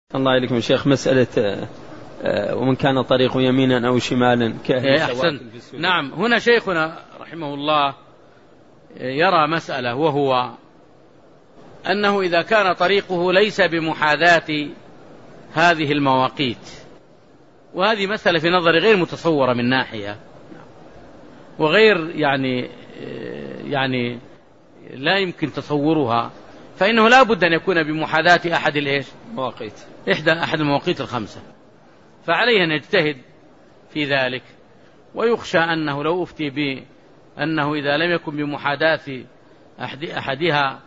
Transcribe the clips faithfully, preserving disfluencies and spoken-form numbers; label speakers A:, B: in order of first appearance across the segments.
A: الله إليكم شيخ، مسألة ومن كان طريق يمينا أو شمالا
B: أحسن. نعم، هنا شيخنا رحمه الله يرى مسألة، وهو أنه إذا كان طريقه ليس بمحاذاة هذه المواقيت، وهذه مسألة في نظري غير متصورة من ناحية، وغير يعني يعني لا يمكن تصورها، فإنه لا بد أن يكون بمحاذاة أحد الإيش
A: مواقيت
B: إحدى أحد المواقيت الخمسة، فعليه أن يجتهد في ذلك. ويخشى أنه لو أفتي بأنه إذا لم يكن بمحاذاة أحدها،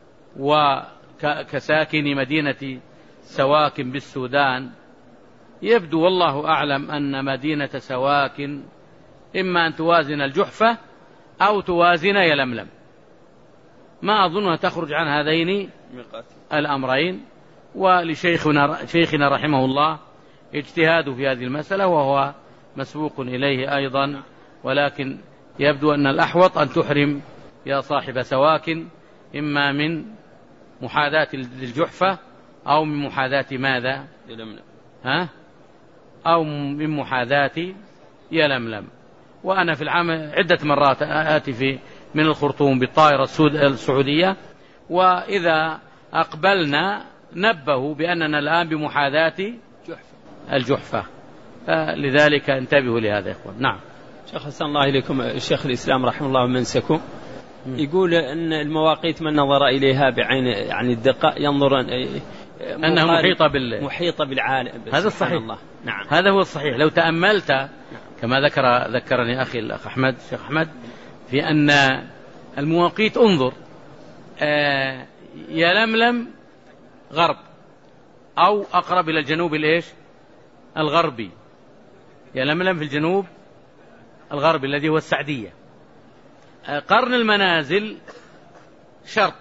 B: وكساكن مدينة سواكن بالسودان، يبدو والله أعلم أن مدينة سواكن إما أن توازن الجحفة أو توازن يلملم، ما أظنها تخرج عن هذين الأمرين. ولشيخنا شيخنا رحمه الله اجتهاد في هذه المسألة، وهو مسبوق إليه أيضا، ولكن يبدو أن الأحوط أن تحرم يا صاحب سواكن إما من محاذاة الجحفة أو من محاذاة ماذا
A: يلملم
B: ها أو من محاذاة يلملم. وأنا في العام عدة مرات آتي في من الخرطوم بالطائرة السعودية، وإذا أقبلنا نبهوا بأننا الآن بمحاذاة الجحفة، فلذلك انتبهوا لهذا يا إخوان. نعم.
A: شيخ حسن الله إليكم، الشيخ الإسلام رحمه الله منسكم يقول أن المواقيت من نظر إليها بعين يعني الدقة ينظر
B: أنها محيطة بال
A: محيطة بالعالم.
B: هذا الصحيح.
A: الله. نعم.
B: هذا هو الصحيح. لو تأملت كما ذكر ذكرني أخي الأخ أحمد الشيخ أحمد في أن المواقيت انظر آه يلملم غرب أو أقرب إلى الجنوب الإيش الغربي، يلملم في الجنوب الغربي الذي هو السعدية. آه قرن المنازل شرق،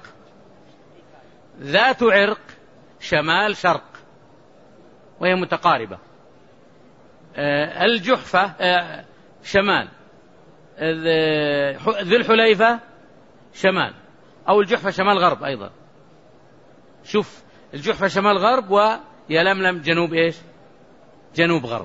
B: ذات عرق شمال شرق، وهي متقاربة. آه الجحفة آه شمال، ذي الحليفة شمال، أو الجحفة شمال غرب أيضا. شوف، الجحفة شمال غرب ويلملم جنوب إيش جنوب غرب.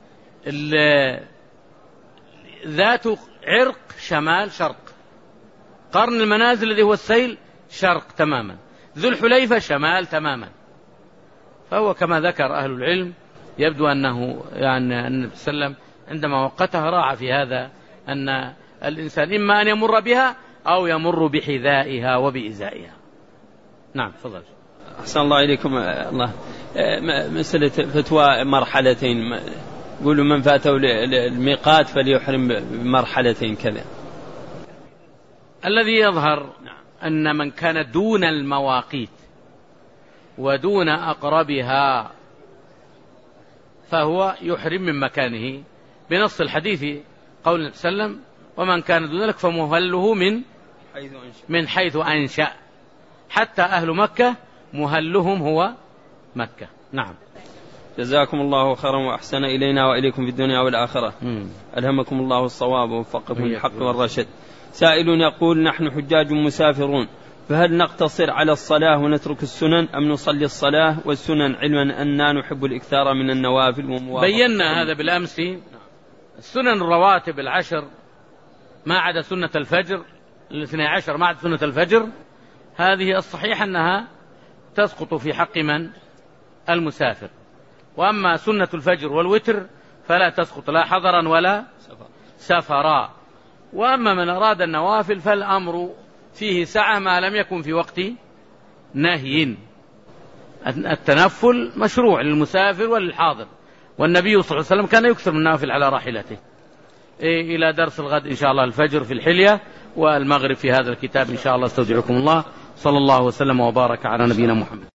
B: ذات عرق شمال شرق. قرن المنازل الذي هو السيل شرق تماما، ذو الحليفة شمال تماما. فهو كما ذكر أهل العلم، يبدو أنه يعني النبي صلى الله عليه وسلم عندما وقتها راعى في هذا أن الإنسان إما أن يمر بها أو يمر بحذائها وبإزائها. نعم، تفضل.
A: أحسن الله إليكم. الله مسألة فتوى مرحلتين، يقولوا من فاته الميقات فليحرم بمرحلتين كذا.
B: الذي يظهر أن من كان دون المواقيت ودون أقربها فهو يحرم من مكانه بنص الحديث، قول النبي صلى الله عليه وسلم: ومن كان دون ذلك فمهله من حيث أنشأ. من حيث أنشأ. حتى أهل مكة مهلهم هو مكة. نعم.
A: جزاكم الله خيرا وأحسن إلينا وإليكم في الدنيا والآخرة. مم. ألهمكم الله الصواب ووفقكم للحق والرشد. سائل يقول: نحن حجاج مسافرون، فهل نقتصر على الصلاة ونترك السنن، أم نصلي الصلاة والسنن، علما أننا نحب الإكثار من النوافل وموافقة؟
B: بينا هذا بالأمس. السنن الرواتب العشر ما عدا سنة الفجر، الاثنى عشر ما عدا سنة الفجر، هذه الصحيح أنها تسقط في حق من؟ المسافر. وأما سنة الفجر والوتر فلا تسقط لا حضرا ولا سفرا. وأما من أراد النوافل فالأمر فيه سعة ما لم يكن في وقت نهي. التنفل مشروع للمسافر وللحاضر، والنبي صلى الله عليه وسلم كان يكثر من النوافل على راحلته. إلى درس الغد إن شاء الله، الفجر في الحلية والمغرب في هذا الكتاب إن شاء الله. استودعكم الله، صلى الله وسلم وبارك على نبينا محمد.